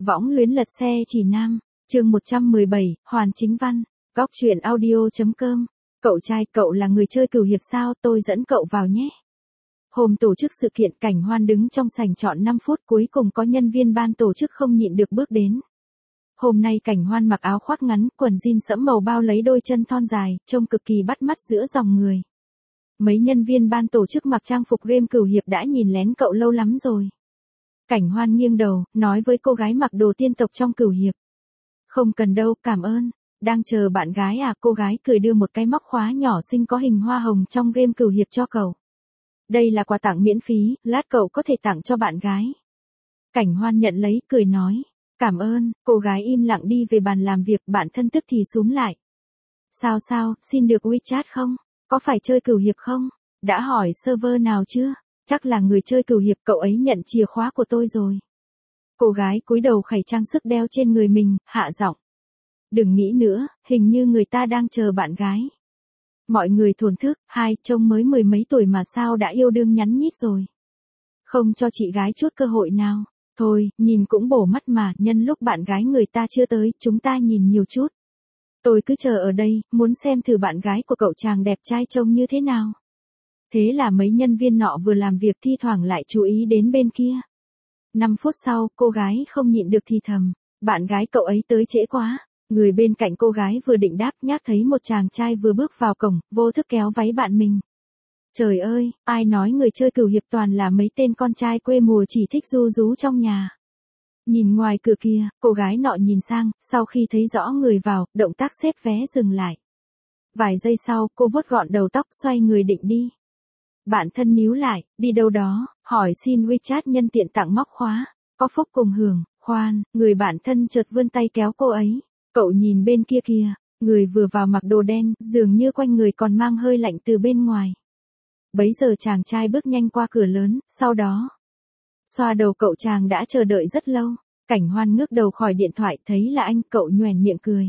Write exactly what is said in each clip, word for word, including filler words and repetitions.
Võng luyến lật xe chỉ nam, chương một trăm mười bảy, Hoàn Chính Văn, góc truyện audio.com. Cậu trai, cậu là người chơi cửu hiệp sao, tôi dẫn cậu vào nhé. Hôm tổ chức sự kiện, Cảnh Hoan đứng trong sảnh trọn năm phút, cuối cùng có nhân viên ban tổ chức không nhịn được bước đến. Hôm nay Cảnh Hoan mặc áo khoác ngắn, quần jean sẫm màu bao lấy đôi chân thon dài, trông cực kỳ bắt mắt giữa dòng người. Mấy nhân viên ban tổ chức mặc trang phục game cửu hiệp đã nhìn lén cậu lâu lắm rồi. Cảnh Hoan nghiêng đầu, nói với cô gái mặc đồ tiên tộc trong cửu hiệp. Không cần đâu, cảm ơn. Đang chờ bạn gái à? Cô gái cười đưa một cái móc khóa nhỏ xinh có hình hoa hồng trong game cửu hiệp cho cậu. Đây là quà tặng miễn phí, lát cậu có thể tặng cho bạn gái. Cảnh Hoan nhận lấy, cười nói. Cảm ơn. Cô gái im lặng đi về bàn làm việc, bạn thân tức thì xúm lại. Sao sao, xin được WeChat không? Có phải chơi cửu hiệp không? Đã hỏi server nào chưa? Chắc là người chơi cửu hiệp, cậu ấy nhận chìa khóa của tôi rồi. Cô gái cúi đầu khẩy trang sức đeo trên người mình, hạ giọng. Đừng nghĩ nữa, hình như người ta đang chờ bạn gái. Mọi người thổn thức, hai, trông mới mười mấy tuổi mà sao đã yêu đương nhắn nhít rồi. Không cho chị gái chút cơ hội nào. Thôi, nhìn cũng bổ mắt mà, nhân lúc bạn gái người ta chưa tới, chúng ta nhìn nhiều chút. Tôi cứ chờ ở đây, muốn xem thử bạn gái của cậu chàng đẹp trai trông như thế nào. Thế là mấy nhân viên nọ vừa làm việc thi thoảng lại chú ý đến bên kia. Năm phút sau, cô gái không nhịn được thì thầm. Bạn gái cậu ấy tới trễ quá. Người bên cạnh cô gái vừa định đáp nhác thấy một chàng trai vừa bước vào cổng, vô thức kéo váy bạn mình. Trời ơi, ai nói người chơi cửu hiệp toàn là mấy tên con trai quê mùa chỉ thích ru rú trong nhà. Nhìn ngoài cửa kia, cô gái nọ nhìn sang, sau khi thấy rõ người vào, động tác xếp vé dừng lại. Vài giây sau, cô vuốt gọn đầu tóc, xoay người định đi. Bạn thân níu lại, đi đâu đó, hỏi xin WeChat nhân tiện tặng móc khóa, có phúc cùng hưởng. Khoan, người bạn thân chợt vươn tay kéo cô ấy. Cậu nhìn bên kia kìa, người vừa vào mặc đồ đen, dường như quanh người còn mang hơi lạnh từ bên ngoài. Bấy giờ chàng trai bước nhanh qua cửa lớn, sau đó xoa đầu cậu chàng đã chờ đợi rất lâu. Cảnh Hoan ngước đầu khỏi điện thoại, thấy là anh, cậu nhoẻn miệng cười.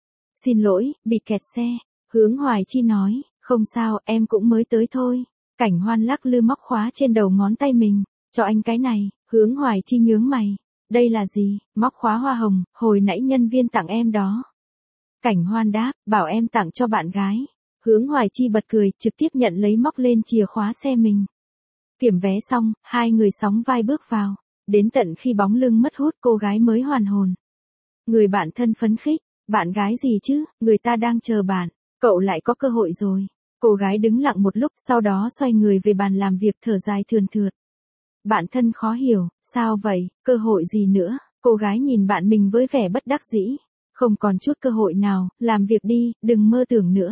Xin lỗi, bị kẹt xe. Hướng Hoài Chi nói, không sao, em cũng mới tới thôi. Cảnh Hoan lắc lư móc khóa trên đầu ngón tay mình, cho anh cái này. Hướng Hoài Chi nhướng mày. Đây là gì? Móc khóa hoa hồng, hồi nãy nhân viên tặng em đó. Cảnh Hoan đáp, bảo em tặng cho bạn gái. Hướng Hoài Chi bật cười, trực tiếp nhận lấy móc lên chìa khóa xe mình. Kiểm vé xong, hai người sóng vai bước vào. Đến tận khi bóng lưng mất hút cô gái mới hoàn hồn. Người bạn thân phấn khích, bạn gái gì chứ, người ta đang chờ bạn, cậu lại có cơ hội rồi. Cô gái đứng lặng một lúc, sau đó xoay người về bàn làm việc thở dài thườn thượt. Bạn thân khó hiểu, sao vậy, cơ hội gì nữa? Cô gái nhìn bạn mình với vẻ bất đắc dĩ. Không còn chút cơ hội nào, làm việc đi, đừng mơ tưởng nữa.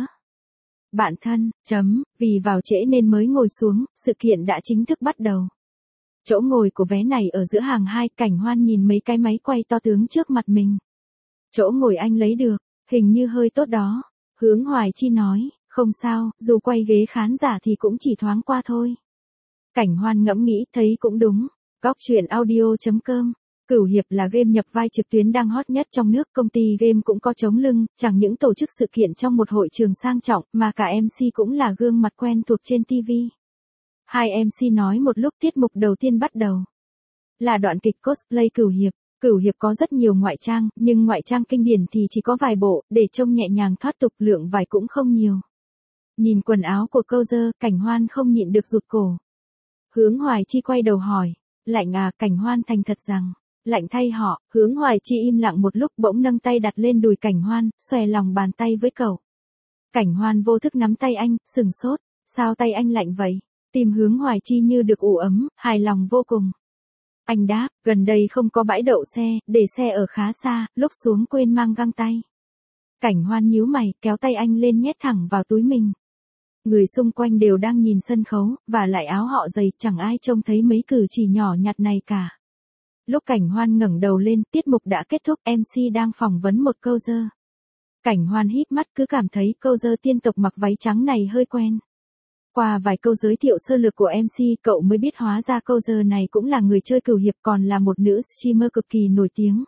Bạn thân, chấm, vì vào trễ nên mới ngồi xuống, sự kiện đã chính thức bắt đầu. Chỗ ngồi của vé này ở giữa hàng hai, Cảnh Hoan nhìn mấy cái máy quay to tướng trước mặt mình. Chỗ ngồi anh lấy được, hình như hơi tốt đó. Hướng Hoài Chi nói, không sao, dù quay ghế khán giả thì cũng chỉ thoáng qua thôi. Cảnh Hoan ngẫm nghĩ, thấy cũng đúng. Góc truyện audio.com. Cửu hiệp là game nhập vai trực tuyến đang hot nhất trong nước, công ty game cũng có chống lưng, chẳng những tổ chức sự kiện trong một hội trường sang trọng, mà cả em xê cũng là gương mặt quen thuộc trên ti vi. Hai em xê nói một lúc, tiết mục đầu tiên bắt đầu. Là đoạn kịch cosplay cửu hiệp. Cửu hiệp có rất nhiều ngoại trang, nhưng ngoại trang kinh điển thì chỉ có vài bộ, để trông nhẹ nhàng thoát tục, lượng vải cũng không nhiều. Nhìn quần áo của câu dơ, Cảnh Hoan không nhịn được rụt cổ. Hướng Hoài Chi quay đầu hỏi, lạnh à? Cảnh Hoan thành thật rằng, lạnh thay họ. Hướng Hoài Chi im lặng một lúc, bỗng nâng tay đặt lên đùi Cảnh Hoan, xòe lòng bàn tay với cậu. Cảnh Hoan vô thức nắm tay anh, sừng sốt, sao tay anh lạnh vậy? Tim Hướng Hoài Chi như được ủ ấm, hài lòng vô cùng. Anh đáp, gần đây không có bãi đậu xe, để xe ở khá xa, lúc xuống quên mang găng tay. Cảnh Hoan nhíu mày, kéo tay anh lên nhét thẳng vào túi mình. Người xung quanh đều đang nhìn sân khấu, và lại áo họ dày, chẳng ai trông thấy mấy cử chỉ nhỏ nhặt này cả. Lúc Cảnh Hoan ngẩng đầu lên, tiết mục đã kết thúc, em xê đang phỏng vấn một câu dơ. Cảnh Hoan híp mắt, cứ cảm thấy câu dơ tiên tộc mặc váy trắng này hơi quen. Qua vài câu giới thiệu sơ lược của em xê, cậu mới biết hóa ra câu dơ này cũng là người chơi cửu hiệp, còn là một nữ streamer cực kỳ nổi tiếng.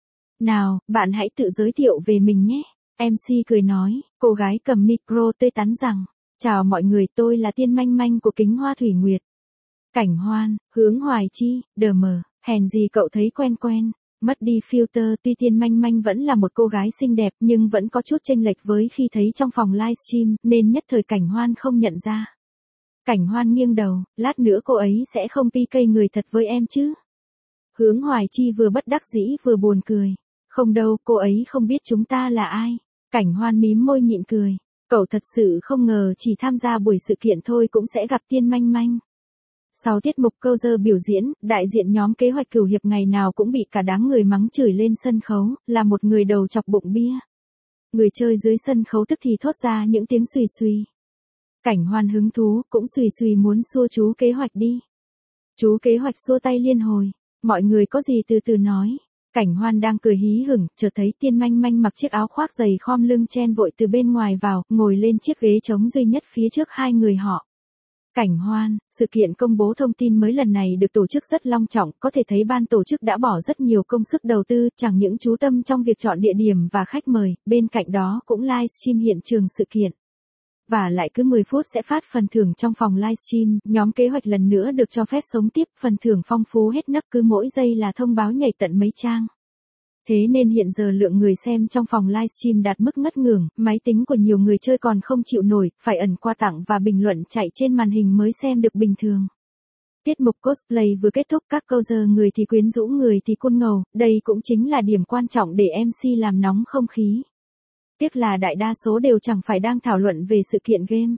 Nào, bạn hãy tự giới thiệu về mình nhé. em xê cười nói, cô gái cầm micro tươi tắn rằng, chào mọi người, tôi là Tiên Manh Manh của Kính Hoa Thủy Nguyệt. Cảnh Hoan, Hướng Hoài Chi, đờ mờ, hèn gì cậu thấy quen quen. Mất đi filter, tuy Tiên Manh Manh vẫn là một cô gái xinh đẹp nhưng vẫn có chút chênh lệch với khi thấy trong phòng livestream, nên nhất thời Cảnh Hoan không nhận ra. Cảnh Hoan nghiêng đầu, lát nữa cô ấy sẽ không pi cây người thật với em chứ. Hướng Hoài Chi vừa bất đắc dĩ vừa buồn cười. Không đâu, cô ấy không biết chúng ta là ai. Cảnh Hoan mím môi nhịn cười. Cậu thật sự không ngờ chỉ tham gia buổi sự kiện thôi cũng sẽ gặp Tiên Manh Manh. Sau tiết mục câu dơ biểu diễn, đại diện nhóm kế hoạch cửu hiệp ngày nào cũng bị cả đám người mắng chửi lên sân khấu, là một người đầu chọc bụng bia. Người chơi dưới sân khấu tức thì thốt ra những tiếng xùy xùy. Cảnh Hoan hứng thú, cũng xùy xùy muốn xua chú kế hoạch đi. Chú kế hoạch xua tay liên hồi. Mọi người có gì từ từ nói. Cảnh Hoan đang cười hí hửng, chợt thấy Tiên Manh Manh mặc chiếc áo khoác dày khom lưng chen vội từ bên ngoài vào, ngồi lên chiếc ghế trống duy nhất phía trước hai người họ. Cảnh Hoan, sự kiện công bố thông tin mới lần này được tổ chức rất long trọng, có thể thấy ban tổ chức đã bỏ rất nhiều công sức đầu tư, chẳng những chú tâm trong việc chọn địa điểm và khách mời, bên cạnh đó cũng livestream hiện trường sự kiện. Và lại cứ mười phút sẽ phát phần thưởng trong phòng livestream, nhóm kế hoạch lần nữa được cho phép sống tiếp, phần thưởng phong phú hết nấc, cứ mỗi giây là thông báo nhảy tận mấy trang. Thế nên hiện giờ lượng người xem trong phòng livestream đạt mức ngất ngưởng, máy tính của nhiều người chơi còn không chịu nổi, phải ẩn quà tặng và bình luận chạy trên màn hình mới xem được bình thường. Tiết mục cosplay vừa kết thúc, các câu giờ người thì quyến rũ người thì côn ngầu, đây cũng chính là điểm quan trọng để em xê làm nóng không khí. Tiếc là đại đa số đều chẳng phải đang thảo luận về sự kiện game.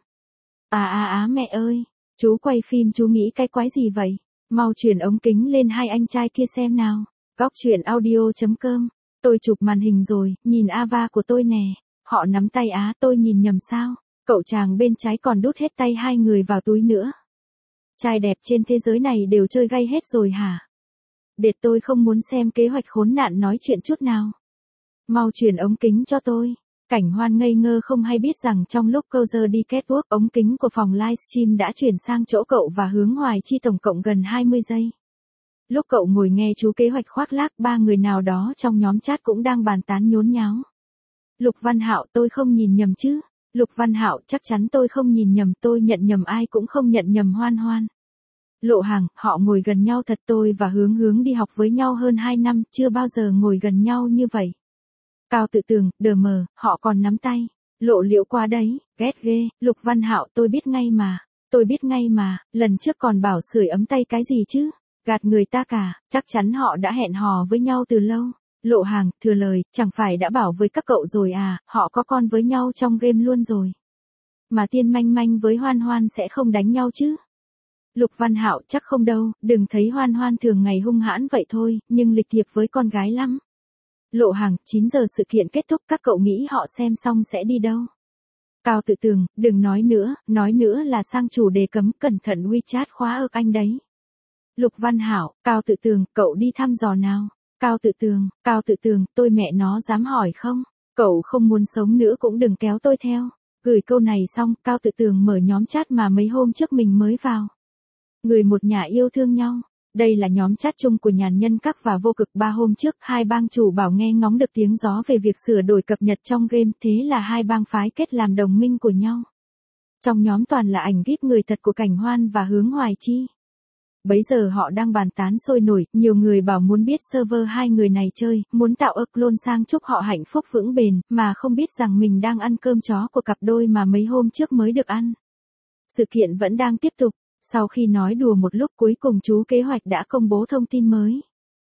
À à á mẹ ơi, chú quay phim chú nghĩ cái quái gì vậy? Mau chuyển ống kính lên hai anh trai kia xem nào. Góc truyện audio chấm com. Tôi chụp màn hình rồi, nhìn ava của tôi nè. Họ nắm tay á, tôi nhìn nhầm sao? Cậu chàng bên trái còn đút hết tay hai người vào túi nữa. Trai đẹp trên thế giới này đều chơi gay hết rồi hả? Đệt tôi không muốn xem kế hoạch khốn nạn nói chuyện chút nào. Mau chuyển ống kính cho tôi. Cảnh Hoan ngây ngơ không hay biết rằng trong lúc câu giờ đi catwalk, ống kính của phòng livestream đã chuyển sang chỗ cậu và Hướng Hoài Chi tổng cộng gần hai mươi giây. Lúc cậu ngồi nghe chú kế hoạch khoác lác, ba người nào đó trong nhóm chat cũng đang bàn tán nhốn nháo. Lục Văn Hạo, tôi không nhìn nhầm chứ? Lục Văn Hạo, chắc chắn tôi không nhìn nhầm, tôi nhận nhầm ai cũng không nhận nhầm Hoan Hoan. Lộ Hàng, họ ngồi gần nhau thật, tôi và Hướng Hướng đi học với nhau hơn hai năm, chưa bao giờ ngồi gần nhau như vậy. Cao Tự Tường, đờ mờ, họ còn nắm tay. Lộ Liễu qua đấy, ghét ghê. Lục Văn Hạo, tôi biết ngay mà. Tôi biết ngay mà, lần trước còn bảo sưởi ấm tay cái gì chứ? Gạt người ta cả, chắc chắn họ đã hẹn hò với nhau từ lâu. Lộ Hàng, thừa lời, chẳng phải đã bảo với các cậu rồi à, họ có con với nhau trong game luôn rồi. Mà Tiên Manh Manh với Hoan Hoan sẽ không đánh nhau chứ? Lục Văn Hạo, chắc không đâu, đừng thấy Hoan Hoan thường ngày hung hãn vậy thôi, nhưng lịch thiệp với con gái lắm. Lộ Hàng, chín giờ sự kiện kết thúc, các cậu nghĩ họ xem xong sẽ đi đâu? Cao Tự Tường, đừng nói nữa, nói nữa là sang chủ đề cấm, cẩn thận WeChat khóa ực anh đấy. Lục Văn Hạo, Cao Tự Tường, cậu đi thăm dò nào. Cao Tự Tường, Cao Tự Tường, tôi mẹ nó dám hỏi không? Cậu không muốn sống nữa cũng đừng kéo tôi theo. Gửi câu này xong, Cao Tự Tường mở nhóm chat mà mấy hôm trước mình mới vào. Người một nhà yêu thương nhau. Đây là nhóm chat chung của Nhàn Nhân Các và Vô Cực. Ba hôm trước, hai bang chủ bảo nghe ngóng được tiếng gió về việc sửa đổi cập nhật trong game, thế là hai bang phái kết làm đồng minh của nhau. Trong nhóm toàn là ảnh gif người thật của Cảnh Hoan và Hướng Hoài Chi. Bấy giờ họ đang bàn tán sôi nổi, nhiều người bảo muốn biết server hai người này chơi, muốn tạo ơ clone sang chúc họ hạnh phúc vững bền, mà không biết rằng mình đang ăn cơm chó của cặp đôi mà mấy hôm trước mới được ăn. Sự kiện vẫn đang tiếp tục. Sau khi nói đùa một lúc, cuối cùng chú kế hoạch đã công bố thông tin mới.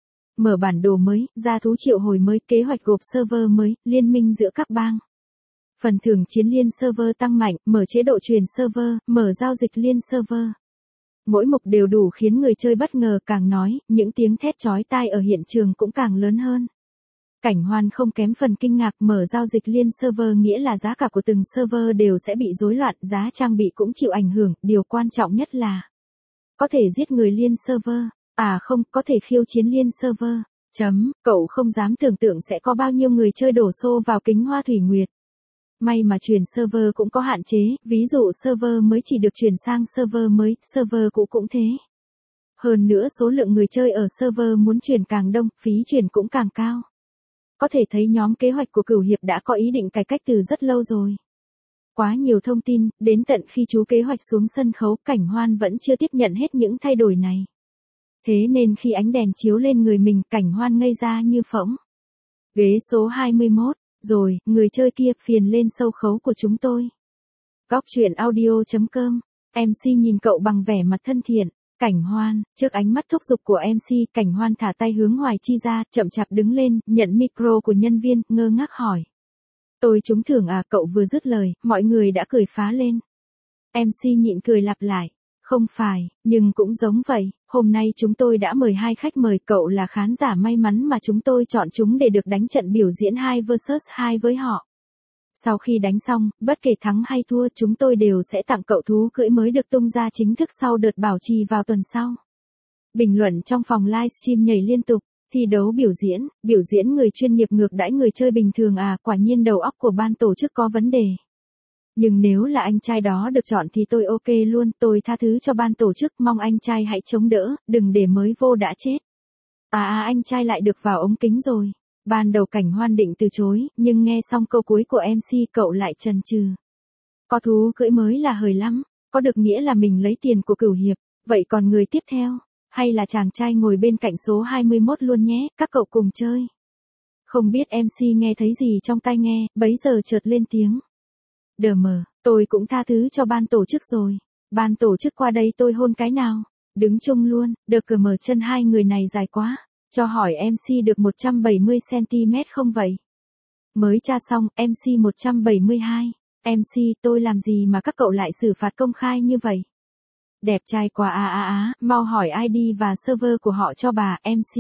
Mở bản đồ mới, ra thú triệu hồi mới, kế hoạch gộp server mới, liên minh giữa các bang. Phần thưởng chiến liên server tăng mạnh, mở chế độ truyền server, mở giao dịch liên server. Mỗi mục đều đủ khiến người chơi bất ngờ, càng nói, những tiếng thét chói tai ở hiện trường cũng càng lớn hơn. Cảnh Hoan không kém phần kinh ngạc, mở giao dịch liên server nghĩa là giá cả của từng server đều sẽ bị rối loạn, giá trang bị cũng chịu ảnh hưởng, điều quan trọng nhất là có thể giết người liên server, à không, có thể khiêu chiến liên server. Chấm, cậu không dám tưởng tượng sẽ có bao nhiêu người chơi đổ xô vào kính Hoa Thủy Nguyệt. May mà chuyển server cũng có hạn chế, ví dụ server mới chỉ được chuyển sang server mới, server cũ cũng thế. Hơn nữa số lượng người chơi ở server muốn chuyển càng đông, phí chuyển cũng càng cao. Có thể thấy nhóm kế hoạch của Cửu Hiệp đã có ý định cải cách từ rất lâu rồi. Quá nhiều thông tin, đến tận khi chú kế hoạch xuống sân khấu, Cảnh Hoan vẫn chưa tiếp nhận hết những thay đổi này. Thế nên khi ánh đèn chiếu lên người mình, Cảnh Hoan ngây ra như phỗng. Ghế số hai mươi mốt, rồi, người chơi kia phiền lên sâu khấu của chúng tôi. Góc truyện audio chấm com, em xê nhìn cậu bằng vẻ mặt thân thiện. Cảnh Hoan, trước ánh mắt thúc giục của em xê, Cảnh Hoan thả tay hướng Hoài Chi ra, chậm chạp đứng lên, nhận micro của nhân viên, ngơ ngác hỏi. Tôi trúng thưởng à? Cậu vừa dứt lời, mọi người đã cười phá lên. em xê nhịn cười lặp lại. Không phải, nhưng cũng giống vậy, hôm nay chúng tôi đã mời hai khách mời, cậu là khán giả may mắn mà chúng tôi chọn chúng để được đánh trận biểu diễn hai versus hai với họ. Sau khi đánh xong, bất kể thắng hay thua chúng tôi đều sẽ tặng cậu thú cưỡi mới được tung ra chính thức sau đợt bảo trì vào tuần sau. Bình luận trong phòng livestream nhảy liên tục, thi đấu biểu diễn, biểu diễn người chuyên nghiệp ngược đãi người chơi bình thường à, quả nhiên đầu óc của ban tổ chức có vấn đề. Nhưng nếu là anh trai đó được chọn thì tôi ok luôn, tôi tha thứ cho ban tổ chức, mong anh trai hãy chống đỡ, đừng để mới vô đã chết. À à anh trai lại được vào ống kính rồi. Ban đầu Cảnh Hoan định từ chối, nhưng nghe xong câu cuối của em xê cậu lại chần chừ. Có thú cưỡi mới là hời lắm, có được nghĩa là mình lấy tiền của Cửu Hiệp, vậy còn người tiếp theo, hay là chàng trai ngồi bên cạnh số hai mươi mốt luôn nhé, các cậu cùng chơi. Không biết em xê nghe thấy gì trong tai nghe, bấy giờ chợt lên tiếng. Đờ mờ, tôi cũng tha thứ cho ban tổ chức rồi. Ban tổ chức qua đây tôi hôn cái nào. Đứng chung luôn, đờ cờ mờ chân hai người này dài quá. Cho hỏi em xê được một trăm bảy mươi xăng ti mét không vậy? Mới tra xong, em xê một trăm bảy mươi hai. em xê tôi làm gì mà các cậu lại xử phạt công khai như vậy? Đẹp trai quá à à à, mau hỏi i đê và server của họ cho bà, em xê.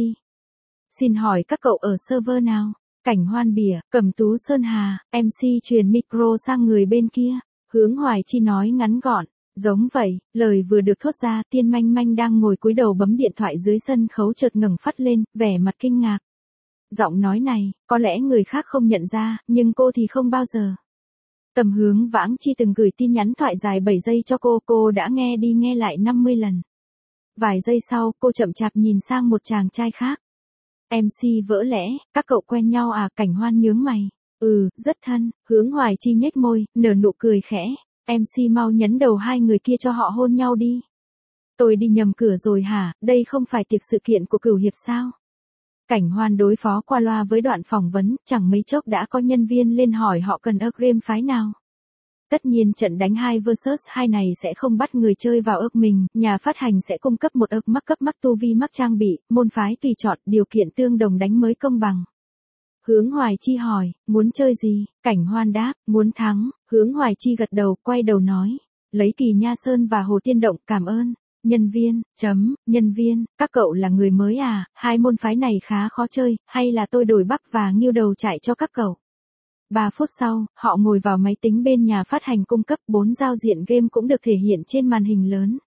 Xin hỏi các cậu ở server nào? Cảnh Hoan bỉa, Cẩm Tú Sơn Hà, em xê truyền micro sang người bên kia, hướng Hoài Chi nói ngắn gọn, giống vậy, lời vừa được thốt ra, Tiên Manh Manh đang ngồi cúi đầu bấm điện thoại dưới sân khấu chợt ngẩng phát lên, vẻ mặt kinh ngạc. Giọng nói này, có lẽ người khác không nhận ra, nhưng cô thì không bao giờ. Tầm Hướng Vãng Chi từng gửi tin nhắn thoại dài bảy giây cho cô, cô đã nghe đi nghe lại năm mươi lần. Vài giây sau, cô chậm chạp nhìn sang một chàng trai khác. em xê vỡ lẽ, các cậu quen nhau à? Cảnh Hoan nhướng mày. Ừ, rất thân, hướng Hoài Chi nhếch môi, nở nụ cười khẽ. em xê mau nhấn đầu hai người kia cho họ hôn nhau đi. Tôi đi nhầm cửa rồi hả, đây không phải tiệc sự kiện của Cửu Hiệp sao? Cảnh Hoan đối phó qua loa với đoạn phỏng vấn, chẳng mấy chốc đã có nhân viên lên hỏi họ cần ớt game phái nào. Tất nhiên trận đánh hai versus hai này sẽ không bắt người chơi vào ớt mình, nhà phát hành sẽ cung cấp một ớt mắc cấp mắc tu vi mắc trang bị, môn phái tùy chọn, điều kiện tương đồng đánh mới công bằng. Hướng Hoài Chi hỏi, muốn chơi gì? Cảnh Hoan đáp, muốn thắng. Hướng Hoài Chi gật đầu, quay đầu nói, lấy Kỳ Nha Sơn và Hồ Tiên Động, cảm ơn. Nhân viên, chấm, nhân viên, các cậu là người mới à, hai môn phái này khá khó chơi, hay là tôi đổi Bắc và Nghiêu Đầu chạy cho các cậu. Ba phút sau, họ ngồi vào máy tính bên nhà phát hành cung cấp, bốn giao diện game cũng được thể hiện trên màn hình lớn.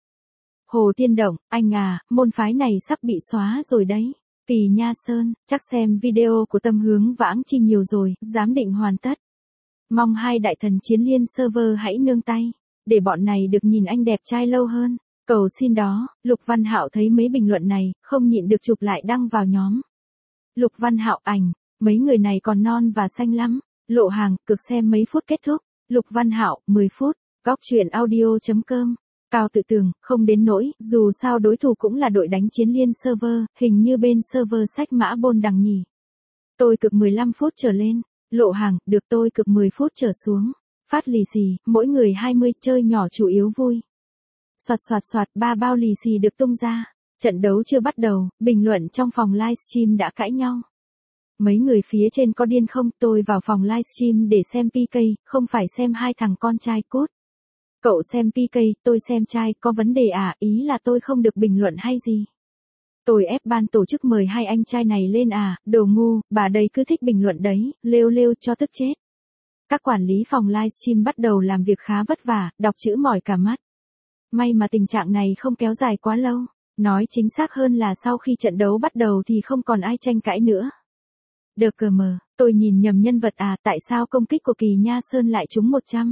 Hồ Tiên Động, anh à, môn phái này sắp bị xóa rồi đấy. Kỳ Nha Sơn, chắc xem video của Tâm Hướng Vãng Chi nhiều rồi, giám định hoàn tất. Mong hai đại thần chiến liên server hãy nương tay, để bọn này được nhìn anh đẹp trai lâu hơn. Cầu xin đó. Lục Văn Hạo thấy mấy bình luận này, không nhịn được chụp lại đăng vào nhóm. Lục Văn Hạo ảnh, mấy người này còn non và xanh lắm. Lộ hàng, cực xem mấy phút kết thúc. Lục Văn Hạo, mười phút. Góc truyện audio chấm com. Cao Tự Tường, không đến nỗi, dù sao đối thủ cũng là đội đánh chiến liên server, hình như bên server sách mã bôn đằng nhỉ. Tôi cực mười lăm phút trở lên. Lộ hàng, được tôi cực mười phút trở xuống. Phát lì xì, mỗi người hai mươi, chơi nhỏ chủ yếu vui. Soạt soạt soạt, ba bao lì xì được tung ra. Trận đấu chưa bắt đầu, bình luận trong phòng livestream đã cãi nhau. Mấy người phía trên có điên không? Tôi vào phòng livestream để xem pê ca, không phải xem hai thằng con trai cút. Cậu xem pê ca, tôi xem trai, có vấn đề à? Ý là tôi không được bình luận hay gì? Tôi ép ban tổ chức mời hai anh trai này lên à? Đồ ngu, bà đây cứ thích bình luận đấy, lêu lêu cho tức chết. Các quản lý phòng livestream bắt đầu làm việc khá vất vả, đọc chữ mỏi cả mắt. May mà tình trạng này không kéo dài quá lâu. Nói chính xác hơn là sau khi trận đấu bắt đầu thì không còn ai tranh cãi nữa. Đờ cờ mờ, tôi nhìn nhầm nhân vật à, tại sao công kích của Kỳ Nha Sơn lại trúng một trăm?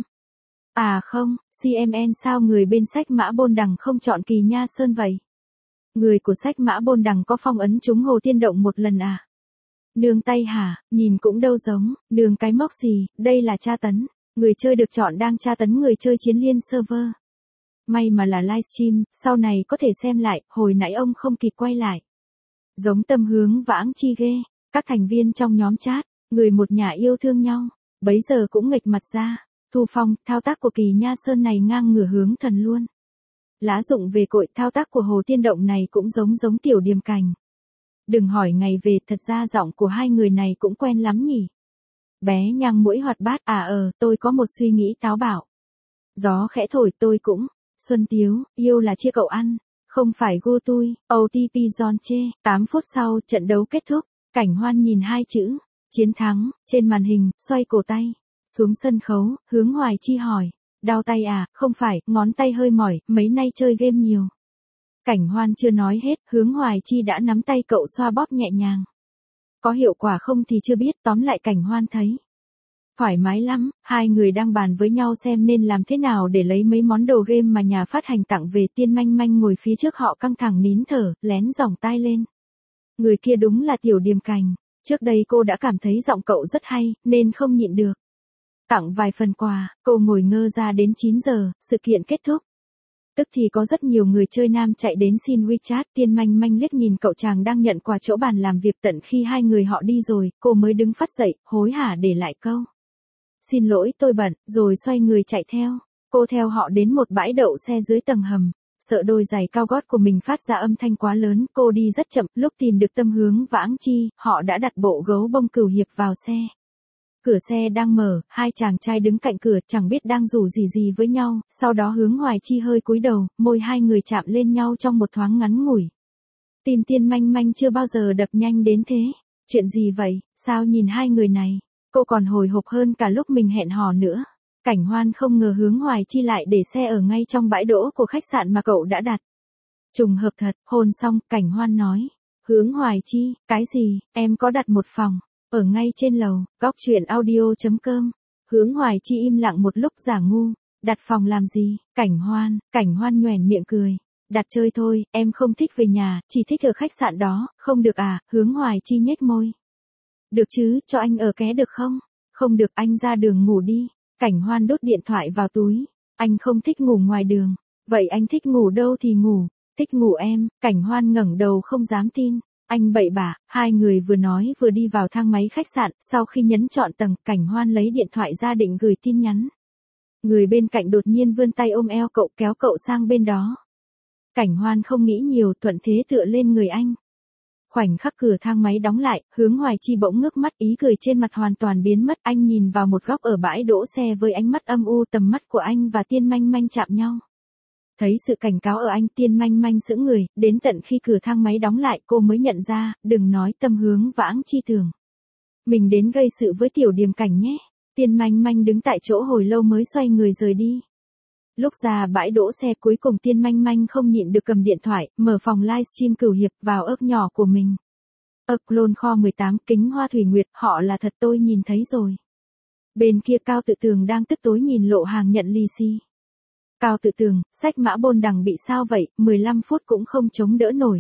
À không, xê em en sao người bên sách mã bôn đằng không chọn Kỳ Nha Sơn vậy? Người của sách mã bôn đằng có phong ấn trúng Hồ Tiên Động một lần à? Nương tay hả, nhìn cũng đâu giống, nương cái móc gì, đây là tra tấn. Người chơi được chọn đang tra tấn người chơi chiến liên server. May mà là livestream, sau này có thể xem lại, hồi nãy ông không kịp quay lại. Giống Tâm Hướng Vãng Chi ghê, các thành viên trong nhóm chat, người một nhà yêu thương nhau, bấy giờ cũng nghịch mặt ra. Thu Phong, thao tác của Kỳ Nha Sơn này ngang ngửa hướng thần luôn. Lá Dụng về cội, thao tác của Hồ Tiên Động này cũng giống giống Tiểu Điềm Cành. Đừng hỏi ngày về, thật ra giọng của hai người này cũng quen lắm nhỉ. Bé Nhang mũi hoạt bát, à ờ, tôi có một suy nghĩ táo bạo. Gió khẽ thổi tôi cũng, Xuân Tiếu, yêu là chia cậu ăn, không phải gu tui, ô tê pê giòn chê. tám phút sau, trận đấu kết thúc, Cảnh Hoan nhìn hai chữ, chiến thắng, trên màn hình, xoay cổ tay. Xuống sân khấu, Hướng Hoài Chi hỏi, đau tay à, không phải, ngón tay hơi mỏi, mấy nay chơi game nhiều. Cảnh Hoan chưa nói hết, Hướng Hoài Chi đã nắm tay cậu xoa bóp nhẹ nhàng. Có hiệu quả không thì chưa biết, tóm lại Cảnh Hoan thấy thoải mái lắm, hai người đang bàn với nhau xem nên làm thế nào để lấy mấy món đồ game mà nhà phát hành tặng về. Tiên Manh Manh ngồi phía trước họ căng thẳng nín thở, lén giỏng tai lên. Người kia đúng là Tiểu Điềm Cành, trước đây cô đã cảm thấy giọng cậu rất hay, nên không nhịn được. Tặng vài phần quà, cô ngồi ngơ ra đến chín giờ, sự kiện kết thúc. Tức thì có rất nhiều người chơi nam chạy đến xin WeChat. Tiên Manh Manh liếc nhìn cậu chàng đang nhận quà chỗ bàn làm việc, tận khi hai người họ đi rồi, cô mới đứng phát dậy, hối hả để lại câu. Xin lỗi tôi bận, rồi xoay người chạy theo. Cô theo họ đến một bãi đậu xe dưới tầng hầm. Sợ đôi giày cao gót của mình phát ra âm thanh quá lớn, cô đi rất chậm. Lúc tìm được Tâm Hướng Vãng Chi, họ đã đặt bộ gấu bông cửu hiệp vào xe. Cửa xe đang mở, hai chàng trai đứng cạnh cửa, chẳng biết đang rủ gì gì với nhau. Sau đó Hướng Hoài Chi hơi cúi đầu, môi hai người chạm lên nhau trong một thoáng ngắn ngủi. Tim Tiên Manh Manh chưa bao giờ đập nhanh đến thế. Chuyện gì vậy, sao nhìn hai người này? Cô còn hồi hộp hơn cả lúc mình hẹn hò nữa. Cảnh Hoan không ngờ Hướng Hoài Chi lại để xe ở ngay trong bãi đỗ của khách sạn mà cậu đã đặt. Trùng hợp thật, hôn xong, Cảnh Hoan nói. Hướng Hoài Chi, cái gì, em có đặt một phòng, ở ngay trên lầu, góc truyện audio chấm com. Hướng Hoài Chi im lặng một lúc giả ngu. Đặt phòng làm gì, Cảnh Hoan, Cảnh Hoan nhoẻn miệng cười. Đặt chơi thôi, em không thích về nhà, chỉ thích ở khách sạn đó, không được à, Hướng Hoài Chi nhếch môi. Được chứ, cho anh ở ké được không? Không được, anh ra đường ngủ đi. Cảnh Hoan đút điện thoại vào túi. Anh không thích ngủ ngoài đường. Vậy anh thích ngủ đâu thì ngủ. Thích ngủ em. Cảnh Hoan ngẩng đầu không dám tin. Anh bậy bạ. Hai người vừa nói vừa đi vào thang máy khách sạn. Sau khi nhấn chọn tầng, Cảnh Hoan lấy điện thoại ra định gửi tin nhắn. Người bên cạnh đột nhiên vươn tay ôm eo cậu, kéo cậu sang bên đó. Cảnh Hoan không nghĩ nhiều, thuận thế tựa lên người anh. Khoảnh khắc cửa thang máy đóng lại, Hướng Hoài Chi bỗng ngước mắt, ý cười trên mặt hoàn toàn biến mất. Anh nhìn vào một góc ở bãi đỗ xe với ánh mắt âm u. Tầm mắt của anh và Tiên Manh Manh chạm nhau. Thấy sự cảnh cáo ở anh, Tiên Manh Manh sững người, đến tận khi cửa thang máy đóng lại cô mới nhận ra, đừng nói Tâm Hướng Vãng Chi tưởng mình đến gây sự với Tiểu Điềm Cành nhé. Tiên Manh Manh đứng tại chỗ hồi lâu mới xoay người rời đi. Lúc ra bãi đỗ xe cuối cùng Tiên Manh Manh không nhịn được cầm điện thoại, mở phòng livestream cửu hiệp vào ức nhỏ của mình. Ức Clone Kho mười tám, Kính Hoa Thủy Nguyệt, họ là thật tôi nhìn thấy rồi. Bên kia Cao Tự Tường đang tức tối nhìn Lộ Hàng nhận lì xì. Cao Tự Tường, sách mã Bôn Đằng bị sao vậy, mười lăm phút cũng không chống đỡ nổi.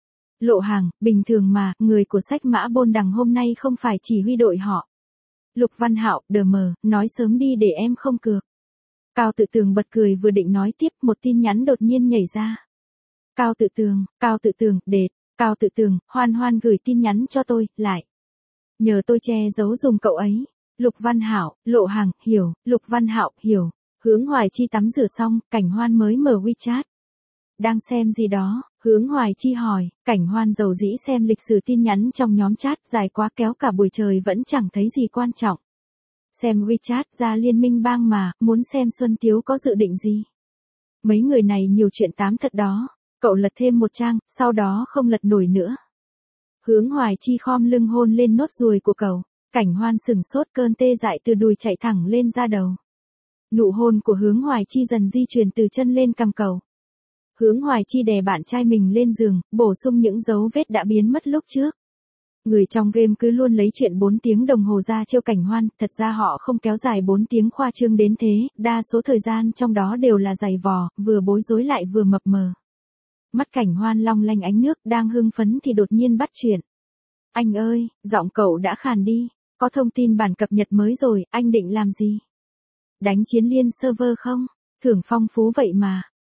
Lộ Hàng, bình thường mà, người của sách mã Bôn Đằng hôm nay không phải chỉ huy đội họ. Lục Văn Hạo, đờ mờ, nói sớm đi để em không cược. Cao Tự Tường bật cười vừa định nói tiếp, một tin nhắn đột nhiên nhảy ra. Cao Tự Tường, Cao Tự Tường, đệt, Cao Tự Tường, Hoan Hoan gửi tin nhắn cho tôi, lại. Nhờ tôi che giấu dùm cậu ấy. Lục Văn Hạo, Lộ Hàng, hiểu, Lục Văn Hạo, hiểu. Hướng Hoài Chi tắm rửa xong, Cảnh Hoan mới mở WeChat. Đang xem gì đó, Hướng Hoài Chi hỏi, Cảnh Hoan dầu dĩ xem lịch sử tin nhắn trong nhóm chat dài quá kéo cả buổi trời vẫn chẳng thấy gì quan trọng. Xem WeChat ra Liên Minh Bang mà, muốn xem Xuân Tiếu có dự định gì. Mấy người này nhiều chuyện tám thật đó. Cậu lật thêm một trang, sau đó không lật nổi nữa. Hướng Hoài Chi khom lưng hôn lên nốt ruồi của cậu. Cảnh Hoan sừng sốt, cơn tê dại từ đùi chạy thẳng lên da đầu. Nụ hôn của Hướng Hoài Chi dần di chuyển từ chân lên cằm cậu. Hướng Hoài Chi đè bạn trai mình lên giường, bổ sung những dấu vết đã biến mất lúc trước. Người trong game cứ luôn lấy chuyện bốn tiếng đồng hồ ra trêu Cảnh Hoan, thật ra họ không kéo dài bốn tiếng khoa trương đến thế, đa số thời gian trong đó đều là giày vò, vừa bối rối lại vừa mập mờ. Mắt Cảnh Hoan long lanh ánh nước, đang hưng phấn thì đột nhiên bắt chuyện. Anh ơi, giọng cậu đã khàn đi, có thông tin bản cập nhật mới rồi, anh định làm gì? Đánh chiến liên server không? Thưởng phong phú vậy mà.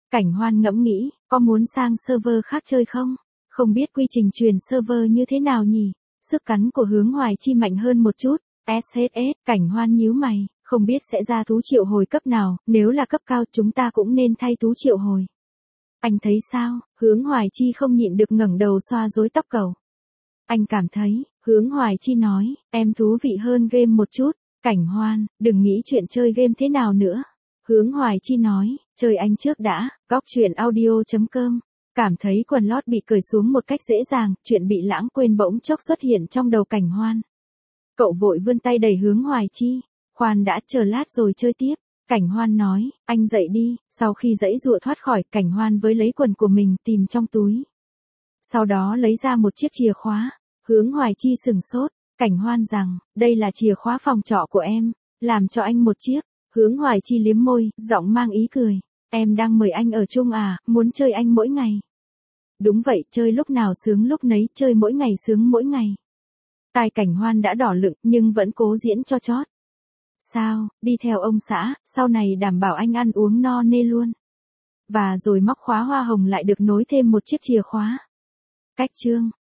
Cảnh Hoan ngẫm nghĩ, có muốn sang server khác chơi không? Không biết quy trình truyền server như thế nào nhỉ? Sức cắn của Hướng Hoài Chi mạnh hơn một chút. ét ét ét, Cảnh Hoan nhíu mày, không biết sẽ ra thú triệu hồi cấp nào, nếu là cấp cao chúng ta cũng nên thay thú triệu hồi. Anh thấy sao? Hướng Hoài Chi không nhịn được ngẩng đầu xoa rối tóc cậu. Anh cảm thấy, Hướng Hoài Chi nói, em thú vị hơn game một chút. Cảnh Hoan, đừng nghĩ chuyện chơi game thế nào nữa. Hướng Hoài Chi nói, chơi anh trước đã. Góc chuyện audio chấm com. Cảm thấy quần lót bị cởi xuống một cách dễ dàng, chuyện bị lãng quên bỗng chốc xuất hiện trong đầu Cảnh Hoan. Cậu vội vươn tay đẩy Hướng Hoài Chi. Khoan đã, chờ lát rồi chơi tiếp. Cảnh Hoan nói, anh dậy đi. Sau khi giãy giụa thoát khỏi, Cảnh Hoan với lấy quần của mình tìm trong túi. Sau đó lấy ra một chiếc chìa khóa. Hướng Hoài Chi sừng sốt. Cảnh Hoan rằng, đây là chìa khóa phòng trọ của em, làm cho anh một chiếc. Hướng Hoài Chi liếm môi, giọng mang ý cười. Em đang mời anh ở chung à, muốn chơi anh mỗi ngày. Đúng vậy, chơi lúc nào sướng lúc nấy, chơi mỗi ngày sướng mỗi ngày. Tai Cảnh Hoan đã đỏ lựng, nhưng vẫn cố diễn cho chót. Sao, đi theo ông xã, sau này đảm bảo anh ăn uống no nê luôn. Và rồi móc khóa hoa hồng lại được nối thêm một chiếc chìa khóa. Cách chương.